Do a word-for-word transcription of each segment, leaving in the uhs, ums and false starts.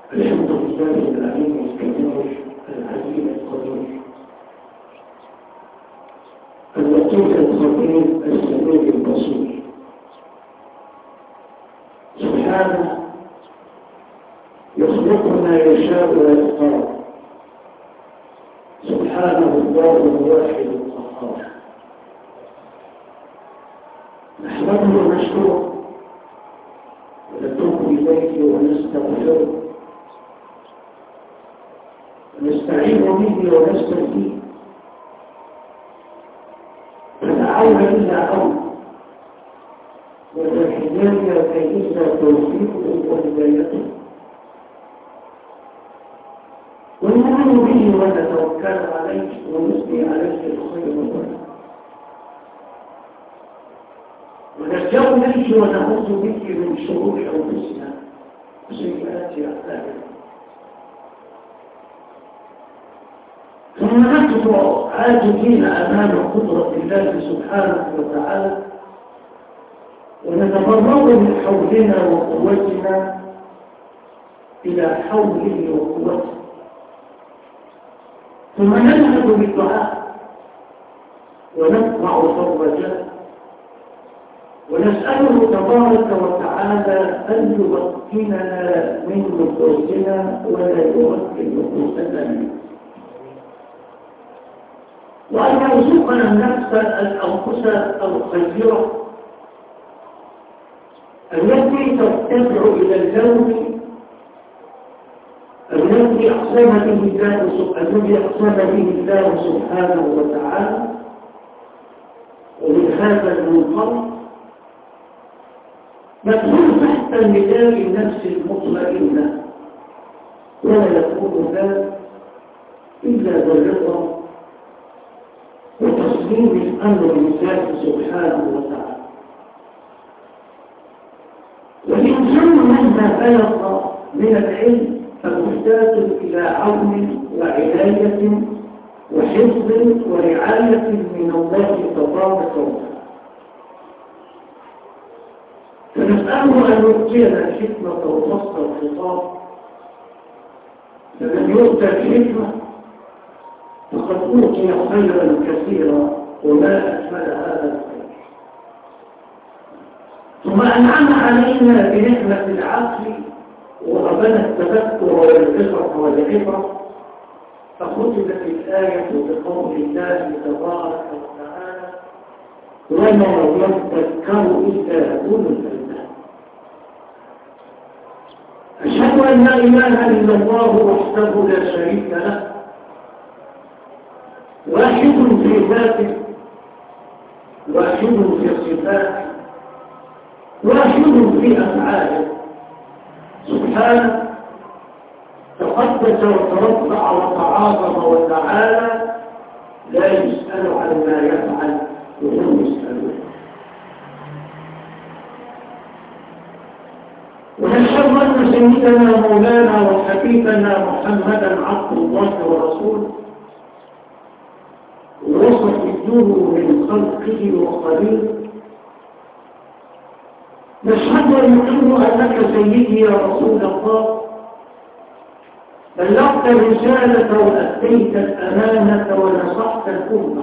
الحمد لله العليم الكبير العليم القدير اللطيف الخبير السميع البصير سبحانه يخلق ما يشاء ويختار سبحانه الله الواحد القهار نحمده ونشكره ونتوب إليه ونستغفره ونستعين به ونستهديه فلا عون إلا عون ولا حجاية إلا توفيقه وهدايته ونؤمن به ونتوكل عليه ونثني عليه الخير والبركة ونرجو إليه ونعوذ به من شرور أنفسنا وسيئات أعمالنا ثم نقف عاجزين أمام قدرة الله سبحانه وتعالى ونتفرغ من حولنا وقوتنا إلى حوله وقوته ثم نذهب بالدعاء ونقطع فرجه ونسأله تبارك وتعالى أن يمكننا من نفوسنا ولا يمكن نفوسنا منه وأن يرزقنا النفس الأنفس الخيرة التي ترتفع إلى اللون الذي أقسم به الله الذي أقسم به الله سبحانه وتعالى ومن هذا المنطلق ندخل تحت نداء النفس المطمئنة ولا يكون ذلك إلا بالرضا وتسليم الأمر لله سبحانه وتعالى والإنسان مهما بلغ من العلم فمحتاج إلى عون وعناية وحفظ ورعاية من الله تبارك وتعالى فنسأله أن يؤتينا الحكمة وفصل الخطاب فمن يؤتى الحكمة فقد أوتي خيرا كثيرا وما أكمل هذا الخير ثم أنعم علينا بنعمة العقل وأبنى التذكر والعبرة والعبرة فختمت الآية بقول الله تبارك وتعالى وما يذكر إلا أولو الألباب أشهد أن لا إله إلا الله وحده لا شريك له واحد في ذاته واحد في صفاته واحد في أفعاله سبحانه تقدس وترفع وتعاظم وتعالى لا يسأل عن ما يفعل وهم يسألون ونشهد أن سيدنا مولانا وحبيبنا محمدا عبد الله ورسوله وصفيه من خلقه وخليله نشهد ونقر أنك سيدي يا رسول الله بلغت الرسالة وأديت الأمانة ونصحت الأمة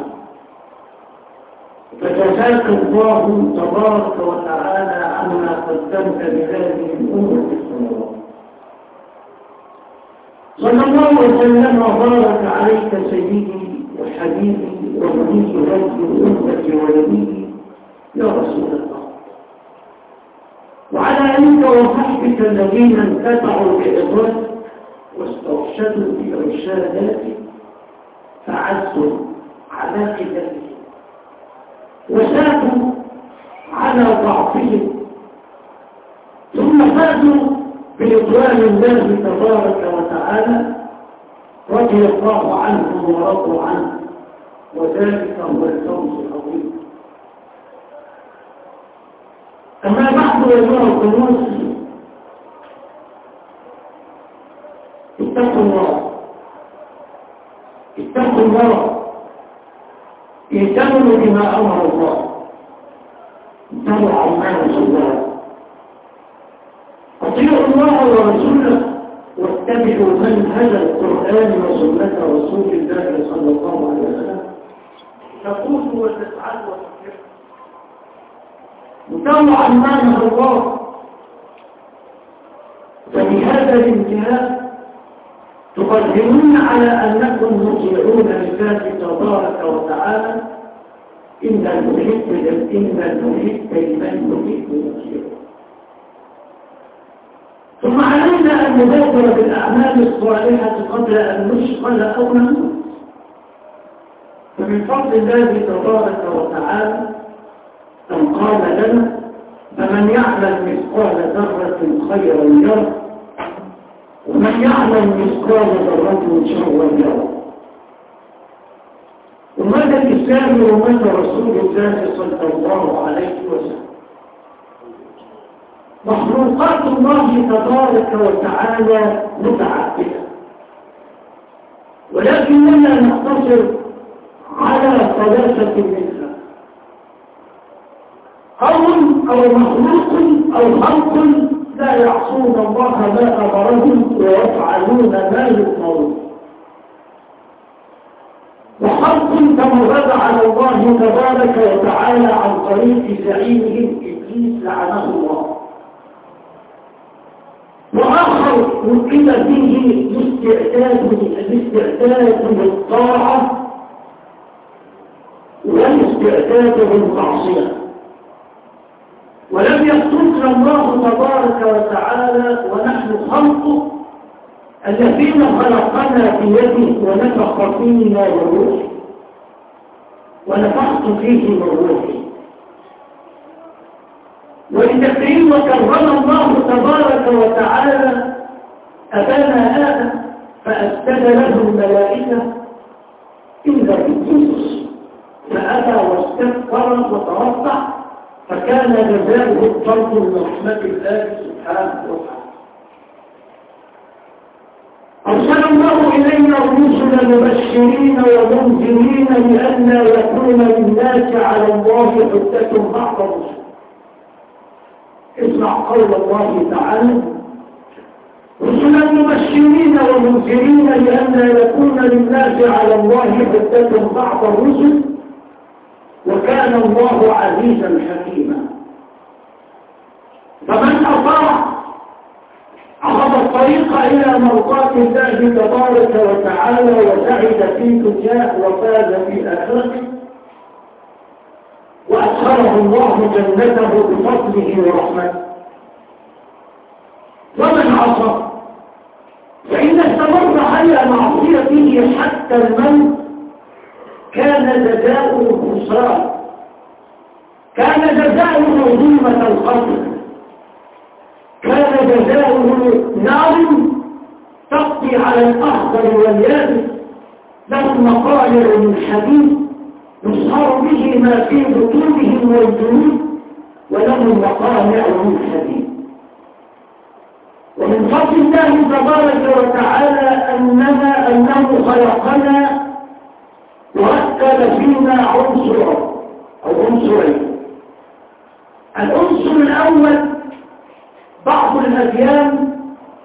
فجزاك الله تبارك وتعالى عما قدمت لهذه الأمة الصلاة صلى الله وسلم وبارك عليك سيدي وحبيبي ونبي هذه الأمة ونبيي يا رسول الله وعلى آلك وصحبك الذين انتفعوا بإضافة واسترشدوا بإرشاداتك فعزوا على قدمهم وسادوا على ضعفهم ثم فازوا برضوان الله تبارك وتعالى رضي الله عنهم ورضوا عنه وذلك هو الفوز العظيم أما بعد أيها القنوس اتقوا الله اتقوا الله اهتموا بما أمر الله اتبعوا عما رسول الله اطيعوا الله ورسوله نتبع منهج القرآن وسنة رسول الله صلى الله عليه وسلم تفوز وتسعد وتفرح. متابعا ما نهى الله. فبهذا الانتهاء تقدمون على أنكم مطيعون لله تبارك وتعالى إن المحب إن المحب لمن يحب مطيع. ثم علينا أن نبادر بالأعمال الصالحة قبل أن نشغل أو نموت. فمن فضل الله تبارك وتعالى أن قال لنا فمن يعمل مثقال ذرة خيرا يره ومن يعمل مثقال ذرة شرا يره. وماذا الإسلام وماذا رسول الله صلى الله عليه وسلم؟ مخلوقات الله تبارك وتعالى متعددة، ولكننا نقتصر على ثلاثة منها: قوم أو مخلوق أو خلق لا يعصون الله ما أمرهم ويفعلون ما يؤمرون، وخلق تمرد على الله تبارك وتعالى عن طريق زعيمهم إبليس لعنه الله، وآخر وكل فيه الاستعداد الاستعداد للطاعة والاستعداد للمعصية. ولم يتركنا الله تبارك وتعالى ونحن خلقه الذين خلقنا بيده ونفخ فينا من روحه ونفخت فيه من روحي. ولتكريم وكرم الله تبارك وتعالى أبانا آدم فأسجد له الملائكة إلا إبليس فأبى واستكبر وترفع فكان جزاؤه الطرد من رحمة الله سبحانه وتعالى. أرسل الله إلينا الرسل مبشرين ومنذرين لئلا يكون للناس على الله حجة بعد الرسل. اسمع قول الله تعالى: رسلا مبشرين ومنذرين لئلا يكون للناس على الله حجة بعد الرسل وكان الله عزيزا حكيما. فمن أطاع أخذ الطريق إلى مرضاة الله تبارك وتعالى وسعد في دنياه وفاز في آخرته وأدخله الله جنته بفضله ورحمته. ومن عصى فإن استمر على معصيته حتى الموت كان جزاؤه خسران، كان جزاؤه ظلمة القبر، كان جزاؤه نار تقضي على الأخضر واليابس، لهم مقالع من حديد يصهر به ما في بطونهم والجنود ولهم مقامع من حديد. ومن فضل الله تبارك وتعالى أننا أنه خلقنا وركب فينا عنصرا أو عنصرين. العنصر الأول بعض الأديان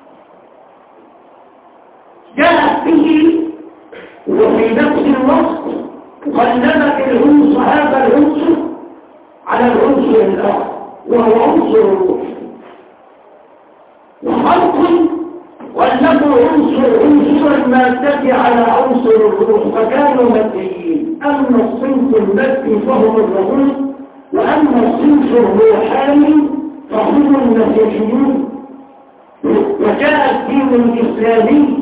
جاءت به وفي نفس الوقت غلبت العنصر هذا العنصر على العنصر الآخر وهو عنصر الروح. وخلق غلبوا عنصر عنصر المادة على عنصر الروح فكانوا ماديين. أما الصنف المادي فهم الرسول، وأما الصنف الروحاني فهم المسيحيون. وجاء الدين الإسلامي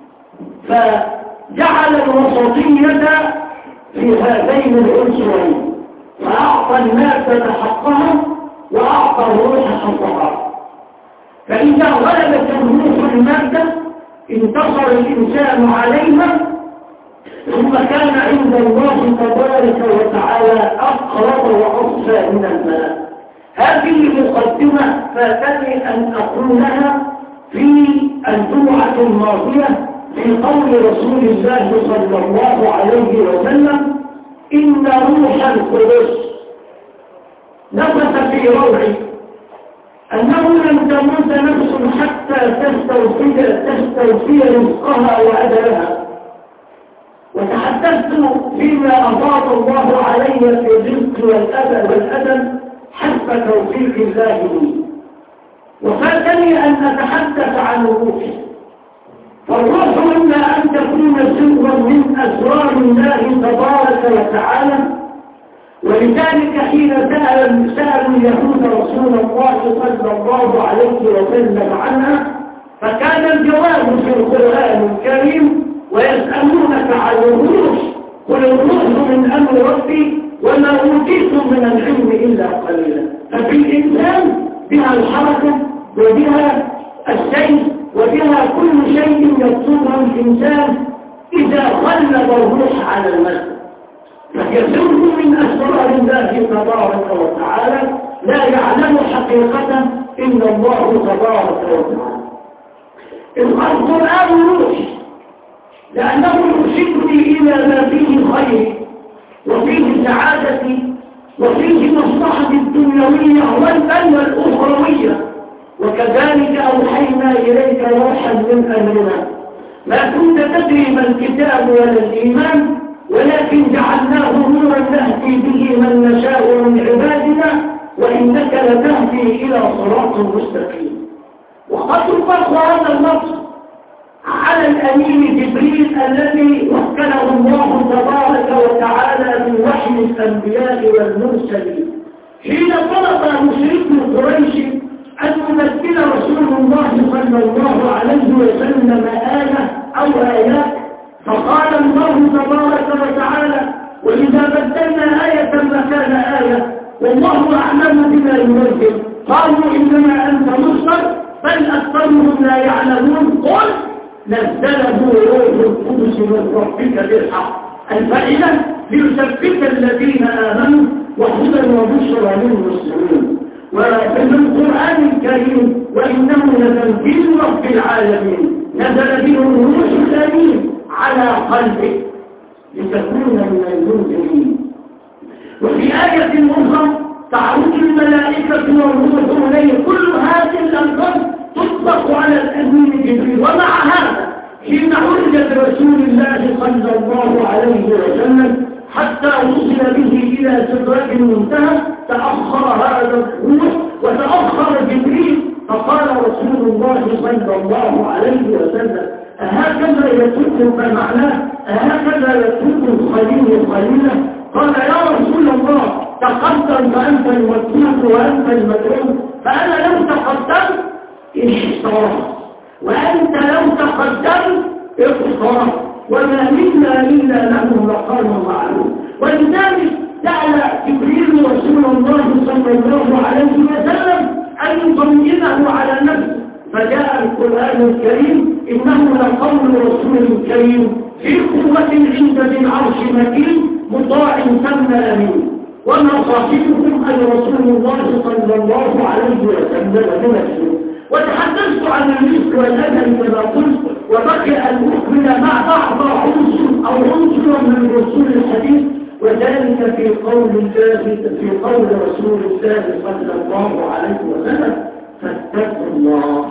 فجعل الوسطية في هذين العنصرين، فأعطى المادة حقها وأعطى الروح حقها. فإذا غلبت الروح المادة انتصر الإنسان عليها، ثم كان عند الله تبارك وتعالى أقرب وأصفى من الملك. هذه مقدمة فاتني أن أقولها في الجمعة الماضية في قول رسول الله صلى الله عليه وسلم: إن روح القدس نفث في روعي أنه لن تموت نفس حتى تستوفي توفي رزقها وأجلها. وتحدثت فيما أفاض الله علي في الرزق والأجل والأجل حسب توفيق الله لي. وفاتني أن أتحدث عن الروح. فالروح إما أن تكون سرا من أسرار الله تبارك وتعالى، ولذلك حين سأل سألوا اليهود رسول الله صلى الله عليه وسلم عنها فكان الجواب في القرآن الكريم: ويسألونك عن الروح قل الروح من أمر ربي وما أوتيتم من العلم إلا قليلا. ففي الإنسان بها الحركة وبها الشيء وبها كل شيء يطلبه الإنسان إذا غلب الروح على المسجد، فيسر من أسرار الله تبارك وتعالى لا يعلم حقيقته إلا الله تبارك وتعالى. القرآن روح لأنه يرشدني إلى ما فيه خير وفيه سعادتي وفيه مصلحة الدنيوية والبل والأخروية. وكذلك أوحينا إليك روحا من أمرنا ما كنت تدري ما الكتاب ولا الإيمان ولكن جعلناه نورا نهدي به من نشاء من عبادنا وإنك لتهدي إلى صراط مستقيم. وقد يطلق هذا اللفظ على الأمين جبريل الذي وكله الله تبارك وتعالى بوحي الأنبياء والمرسلين حين طلب مشرك قريش أن يمثل رسول الله صلى الله عليه وسلم آية أو آيات، فقال الله تبارك وتعالى: وإذا بدلنا آية مكان آية والله أعلم بما ينزل قالوا إنما أنت مفتر بل أكثرهم لا يعلمون. قل نزله روح القدس من ربك بالحق. الفائدة ليثبت الذين آمنوا وهدى وبشرى للمسلمين. وفي القرآن الكريم وإنه لتنزيل رب العالمين نزل به الروح الأمين على قلبك لتكون من المنذرين. وفي آية أخرى تعرج الملائكة والروح إليه. كل هذه الألفاظ تطلق على الأمين جبريل. ومع هذا حين عرجت رسول الله صلى الله عليه وسلم حتى وصل به إلى سدرة المنتهى تأخر هذا الروح وتأخر جبريل، فقال رسول الله صلى الله عليه وسلم: أهكذا يترك معناه؟ أهكذا يترك الخليل خليله؟ قال: يا رسول الله تقدم فأنت المتروك وأنت المدعو. فأنا لو تقدمت اشتركت وأنت لو تقدمت اقتربت وما منا إلا له مقام معلوم. ولذلك سأل جبريل رسول الله صلى الله عليه وسلم أن يطمئنه على نفسه، فجاء القرآن الكريم: إنه لقول رسول كريم في قوة عند ذي العرش مكين مطاع ثم أمين. وما صاحبكم أي رسول الله صلى الله عليه وسلم بنفسه. وتحدثت عن الرزق والأجل كما قلت، وبقي أن أكمل مع بعض عنصر أو عنصر من رسول الحديث، وذلك في قول الله في قول رسول الله صلى الله عليه وسلم: فاتقوا الله.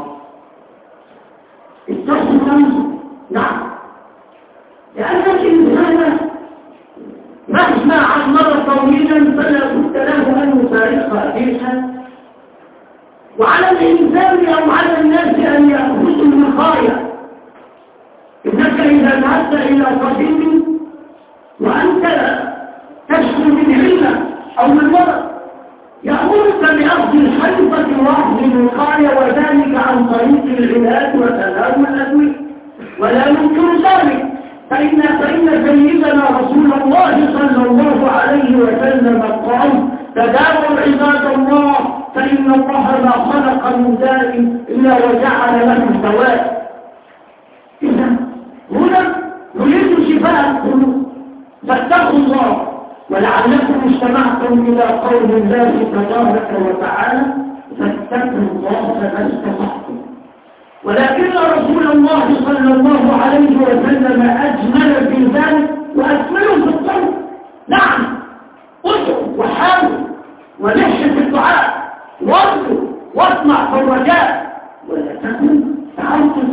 اتقوا الله. نعم، لأن الإنسان مهما عمر طويلا فلا بد له أن يفارقها فيها. وعلى الإنسان أو على الناس أن يأخذوا الوقاية. إنك إذا ذهبت إلى طبيب وأنت تشكو من علة أو من مرض يأمرك بأخذ الحلفة وأخذ الوقاية، وذلك عن طريق العلاج وتناول الأدوية، ولا يمكن ذلك. فإن فإن سيدنا رسول الله صلى الله عليه وسلم قال: تداووا عباد الله فإن الله ما خلق من داء إلا وجعل له دواء. إذا هنا نريد شفاء القلوب، فاتقوا الله. ولعلكم استمعتم إلى قول الله تبارك وتعالى: فاتقوا الله ما استطعتم. ولكن رسول الله صلى الله عليه وسلم أجمل في ذلك وأكمله في الطلب. نعم، ادعوا وحاولوا ونحش في الدعاء وارجو واطمع في الرجاء، ولا تكن تعرف سنة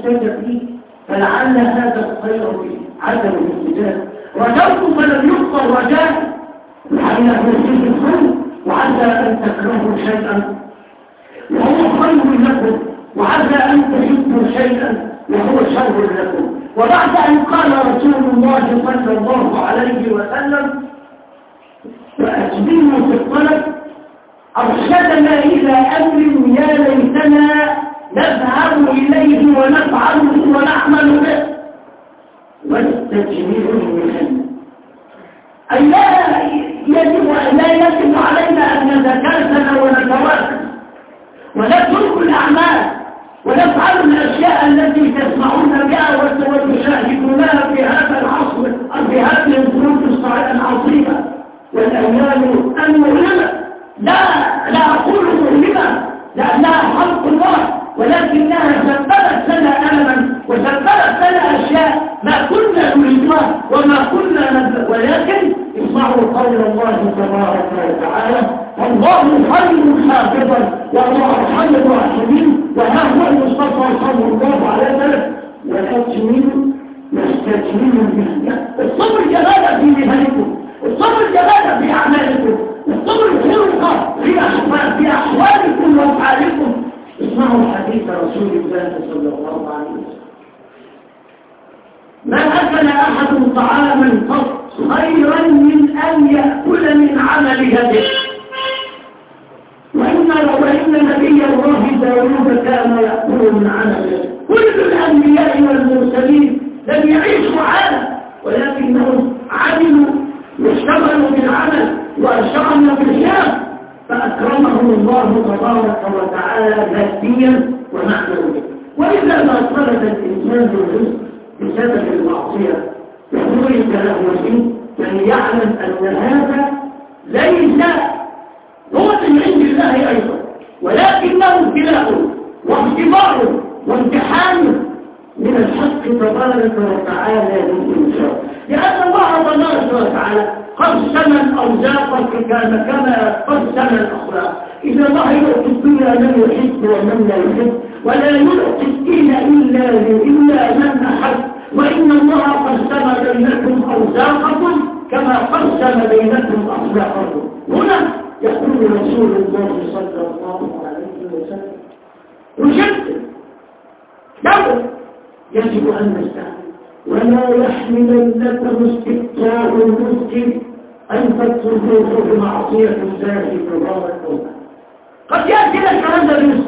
يستجب لي، فلعل هذا الخير في عدم الاستجابة. رجوت فلم يقبل رجاء، لعل فيه الخير، وعسى أن تكرهوا شيئا وهو خير لكم، وعسى أن تحبوا شيئا وهو شر لكم. وبعد أن قال رسول الله صلى الله عليه وسلم وأجبنوا في الطلب، أرشدنا إلى أمر يا ليتنا نذهب إليه ونفعله ونعمل به، والتجميل المهم. أي لا يجب لا يجب علينا أن نتكاسل ونتواكل ونترك الأعمال ونفعل الأشياء التي تسمعون بها وتشاهدونها في هذا العصر أو في هذه الظروف العصيبة والأيام المؤلمة. لا لا أقول مؤلمة لأنها خلق الله، ولكنها سببت لنا ألما وسببت لنا أشياء ما كنا نريدها وما كنا نبدأ. ولكن اسمعوا قول الله تبارك وتعالى: الله خير حافظا وهو أرحم الراحمين. وها هو المصطفى صلى الله عليه وسلم: وأجملوا واستجملوا المهنة. الصبر جلالة في مهنكم، الصبر جلالة في أعمالكم، الصبر خلقة في أحوالكم وأفعالكم. اسمعوا حديث رسول الله صلى الله عليه وسلم: ما أكل أحد طعاما قط خيرا من أن يأكل من عمل يده. وإن وإن نبي الله داود كان يأكل من عمل يده. كل الأنبياء والمرسلين لم يعيشوا عالم، ولكنهم عملوا واشتغلوا بالعمل واشتغلوا بالشام، فأكرمهم الله تبارك وتعالى ماديا ومعنويا. وإذا ما طلب الإنسان الرزق بسبب المعصية وخرج له فيه، فليعلم أن هذا ليس هو من عند الله أيضا، ولكنه ابتلاء واختبار وامتحان من الحق تبارك وتعالى للإنسان. لأن الله تبارك وتعالى قسم الأرزاق كما كما قسم الأخلاق. إذا الله يعطي الدنيا من يحب ومن لا يحب، ولا يعطي الدين إلا إلا من أحب. وإن الله قسم بينكم أرزاقكم كما قسم بينكم أخلاقكم. هنا يقول رسول الله صلى الله عليه وسلم: وجدت دور يجب أن نستعمل، ولا يحملنكم استبطاء المسلم أن تطلبوه بمعصية الله تبارك وتعالى. قد يأتي لك هذا الرزق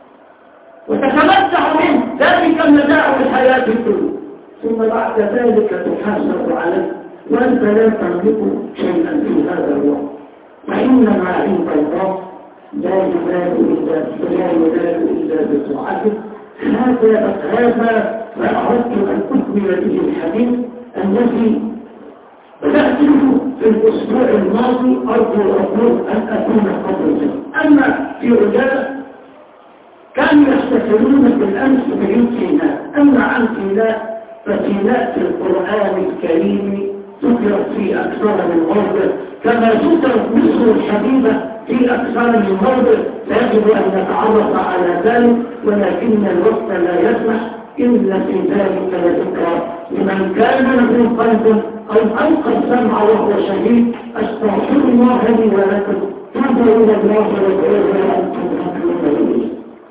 وتتمتع منه، ذلك متاع الحياة الدنيا، ثم بعد ذلك تحاسب عليه وأنت لا تملك شيئا في هذا الوقت. فإنما عند الله لا ينال إلا لا ينال إلا بطاعته. هذا هذا ما أردت أن أكمل به الحديث الذي بدأت في الأسبوع الماضي. أرجو أقول أن أكون قد. أما في عجالة كانوا يحتفلون بالأمس بعيد سيناء. أما عن سيناء فسيناء في القرآن الكريم ذكرت في أكثر من موضع، كما ذكرت مصر الحبيبة في أكثر من موضع. فيجب أن نتعرف على ذلك، ولكن الوقت لا يسمح. إلا في ذلك لذكرى لمن كان له قلب أو ألقى السمع وهو شهيد. أستغفر الله لي ولكم. توبوا إلى الله وادعوه وأنتم تؤمنون.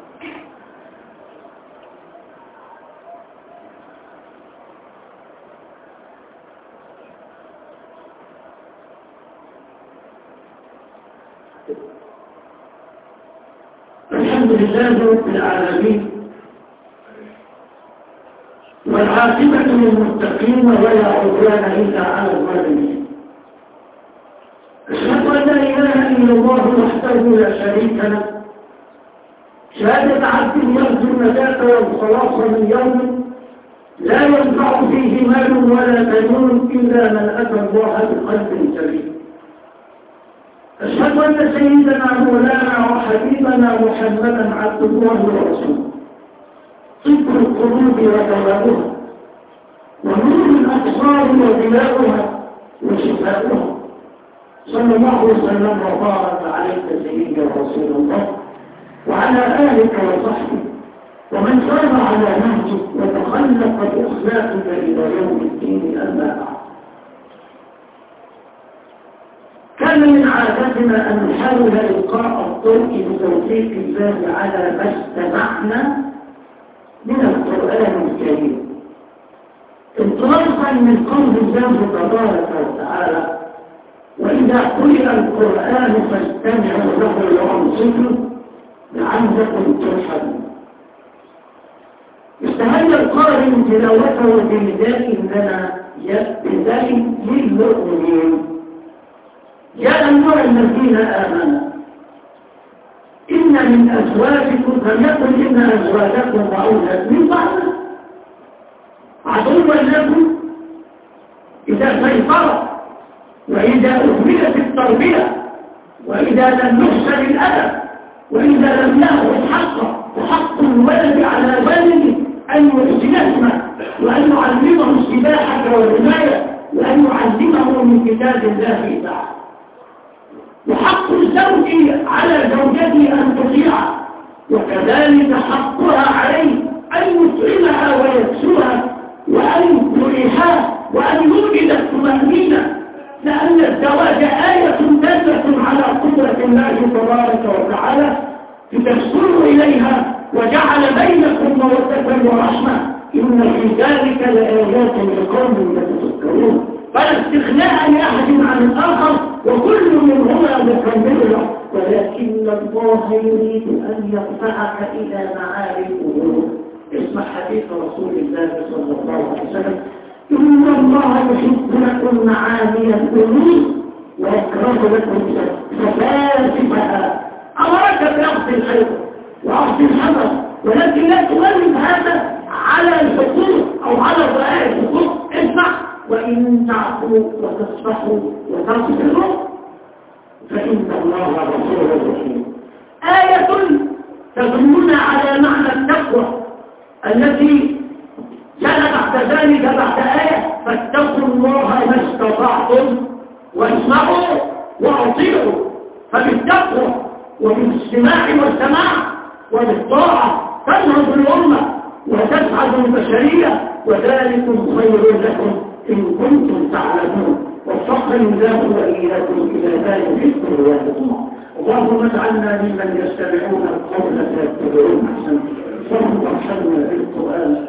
الحمد لله رب العالمين، والعاقبة للمتقين ولا عدوان إلا على الظالمين. أشهد أن لا إله إلا الله وحده لا شريك له، شهادة عبد يرجو النجاة والخلاص من يوم لا ينفع فيه مال ولا بنون إلا من أتى الله بقلب سليم. أشهد أن سيدنا مولانا وحبيبنا محمدا عبد الله ورسوله، طب القلوب ودواؤها، ونور الأبصار وضياؤها وشفاؤها. صلى الله وسلم وبارك عليك سيدي رسول الله، وعلى آلك وصحبه ومن سار على نهجه وتخلق بأخلاقك إلى يوم الدين أما بعد. كان من عادتنا أن نحاول إلقاء الضوء بتوفيق الله على ما استمعنا من القرآن الكريم، انطلاقا من قول الله تبارك وتعالى: وإذا قرئ القرآن فاستمعوا له وأنصتوا لعلكم ترحمون. استهل القارئ تلاوته بنداء لنا بداء للمؤمنين: يا أيها الذين آمنوا إن من أزواجكم، لم يقل إن أزواجكم وأولادكم من بعض عدوا لكم إذا سيطرت، وإذا أهملت التربية، وإذا لم يحسن الأدب، وإذا لم يأخذ حقه وحق الولد على والده أن يحسنهما، وأن يعلمه السباحة والرماية، وأن يعلمه من كتاب الله تعالى. وحق الزوج على زوجته أن تطيعه، وكذلك حقها عليه أن يطعمها ويكسوها وأن يريحها وأن يوجد الطمأنينة، لأن الزواج آية دالة على قدرة الله تبارك وتعالى لتسكنوا إليها وجعل بينكم مودة ورحمة، إن في ذلك لآيات لقوم يتفكرون. فلا استغناء لأحد عن الآخر، وكل منهما مكمل، ولكن الله يريد أن يرفعك إلى معالي الأمور. اسمع حديث رسول الله صلى الله عليه وسلم: إن الله يحب لكم معالي الأمور ويكره لكم سفاسفها. أمرك بأخذ الخير وأخذ الحذر، ولكن لا تغلب هذا على الحقوق أو على رعاية الحقوق. اسمع: وإن تعفوا وتصفحوا وتصبروا فإن الله غفور رحيم. آية تدلنا على معنى التقوى التي جاء بعد ذلك بعد آية: فاتقوا الله ما استطعتم واسمعوا وأطيعوا. فبالتقوى وبالاستماع والسماع وبالطاعة تنهض الأمة وتسعد البشرية، وذلكم خير لكم إن كنتم تعلمون. وفقني الله وإياكم إلى ذلك في روايتكم. اللهم اجعلنا ممن يستمعون القول فيتبعون أحسنه. اللهم ارحمنا بالقرآن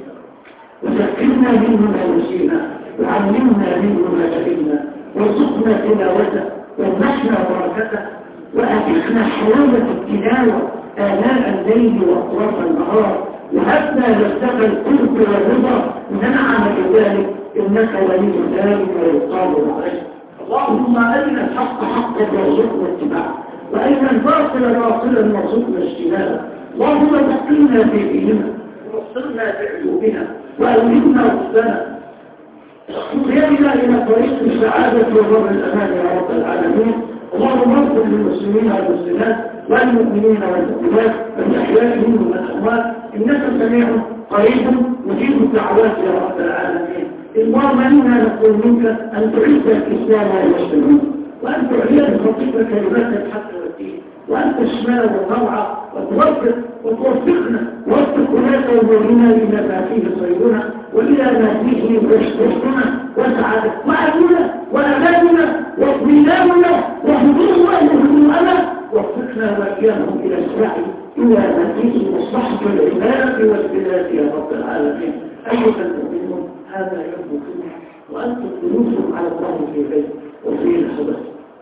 وذكرنا منه ما نسينا، وعلمنا منه ما جهلنا، وارزقنا تلاوته وامنحنا بركته، وأتقنا حلاوة التلاوة آلاء الليل وأطراف النهار، وهبنا لذة القرب والرضا ننعم بذلك، إنك ولي ذلك ويقال عليك. اللهم أرنا الحق حقا وارزقنا اتباعه، وأرنا الباطل باطلا وارزقنا اجتنابه. اللهم ذكرنا بديننا ووصلنا بعيوبنا وألهمنا رشدنا وقيامنا إلى طريق السعادة وبر الأمان يا رب العالمين. اللهم اغفر للمسلمين والمسلمات والمؤمنين والمؤمنات الأحياء منهم والأموات، إنك سميع قريب مجيب الدعوات يا رب العالمين. اللهم إنا نقول منك أن تعز الإسلام والمسلمين، وأن تعلي بخطيك كلمات الحق والدين، وأن تشمل وتوعى وتوفق وتوفقنا ووفق هناك ومولنا إلى ما فيه خيرنا وإلى ما فيه رشدنا وسعادة وأمننا وأماننا واطمئناننا وهدوءنا وهدوءنا، ووفقنا وإياهم إلى السعي إلى ما فيه مصلحة العباد والبلاد يا رب العالمين. أيها المؤمنون، هذا يوم الجمعة وأنتم جلوس على الله في بيت وفي الحدث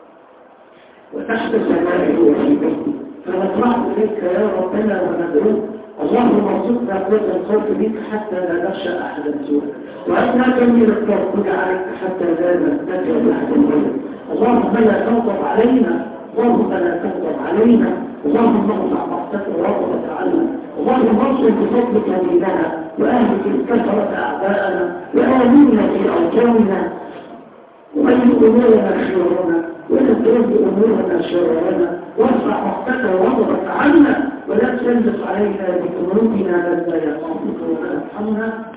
وتحت سمائه وفي بيته، فنطرح إليك يا ربنا وندعوك. اللهم ارزقنا قوة الخوف منك حتى لا نخشى أحدا سواك، وأتنا كمل التوكل عليك حتى لا نتبع أحد غيرك. اللهم لا تغضب علينا، اللهم لا تغضب علينا، اللهم ارفع مقتك ورغبك عنا. اللهم انصر بفضلك ديننا وأهلك الكثرة أعداءنا، وآمنا في أوطاننا، ومن أمورنا خيرنا ولا ترد أمورنا شرارنا، وارفع مقتك ورغبك عنا، ولا تسلط علينا بذنوبنا من لا يخافك ولا يرحمنا.